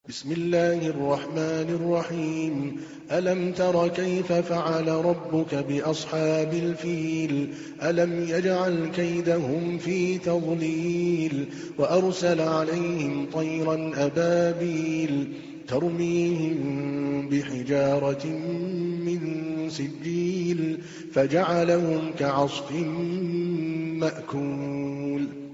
بسم الله الرحمن الرحيم. ألم تر كيف فعل ربك بأصحاب الفيل؟ ألم يجعل كيدهم في تضليل وأرسل عليهم طيرا أبابيل ترميهم بحجارة من سجيل فجعلهم كعصف مأكول.